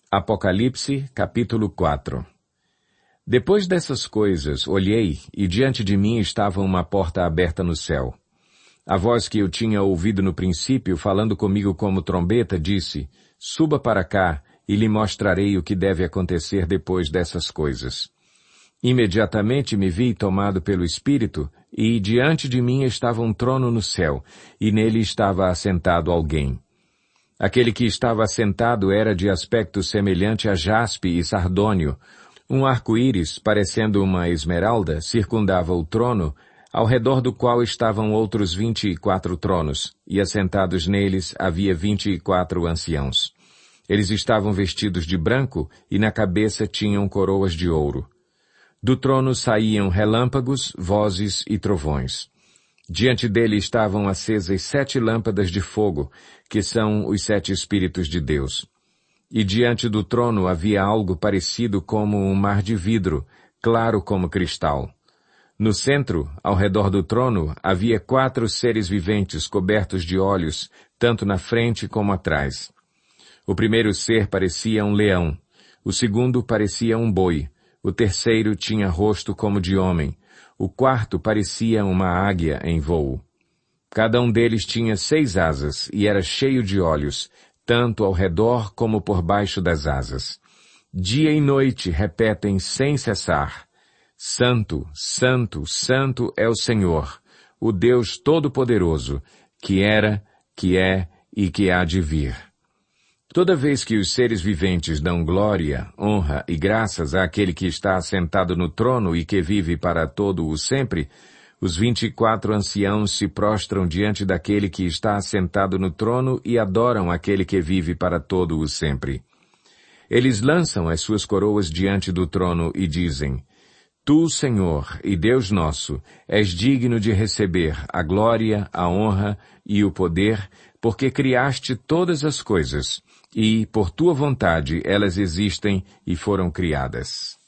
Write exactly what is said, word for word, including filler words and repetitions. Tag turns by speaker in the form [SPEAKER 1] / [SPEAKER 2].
[SPEAKER 1] Apocalipse, capítulo quatro. Depois dessas coisas, olhei, e diante de mim estava uma porta aberta no céu. A voz que eu tinha ouvido no princípio, falando comigo como trombeta, disse, suba para cá, e lhe mostrarei o que deve acontecer depois dessas coisas. Imediatamente me vi tomado pelo Espírito, e diante de mim estava um trono no céu, e nele estava assentado alguém. Aquele que estava assentado era de aspecto semelhante a jaspe e sardônio. Um arco-íris, parecendo uma esmeralda, circundava o trono, ao redor do qual estavam outros vinte e quatro tronos, e assentados neles havia vinte e quatro anciãos. Eles estavam vestidos de branco, e na cabeça tinham coroas de ouro. Do trono saíam relâmpagos, vozes e trovões. Diante dele estavam acesas sete lâmpadas de fogo, que são os sete Espíritos de Deus. E diante do trono havia algo parecido como um mar de vidro, claro como cristal. No centro, ao redor do trono, havia quatro seres viventes cobertos de olhos, tanto na frente como atrás. O primeiro ser parecia um leão, o segundo parecia um boi, o terceiro tinha rosto como de homem, o quarto parecia uma águia em voo. Cada um deles tinha seis asas e era cheio de olhos, tanto ao redor como por baixo das asas. Dia e noite repetem sem cessar, Santo, Santo, Santo é o Senhor, o Deus Todo-Poderoso, que era, que é e que há de vir. Toda vez que os seres viventes dão glória, honra e graças àquele que está assentado no trono e que vive para todo o sempre, os vinte e quatro anciãos se prostram diante daquele que está assentado no trono e adoram aquele que vive para todo o sempre. Eles lançam as suas coroas diante do trono e dizem, Tu, Senhor e Deus nosso, és digno de receber a glória, a honra e o poder, porque criaste todas as coisas, e, por tua vontade, elas existem e foram criadas.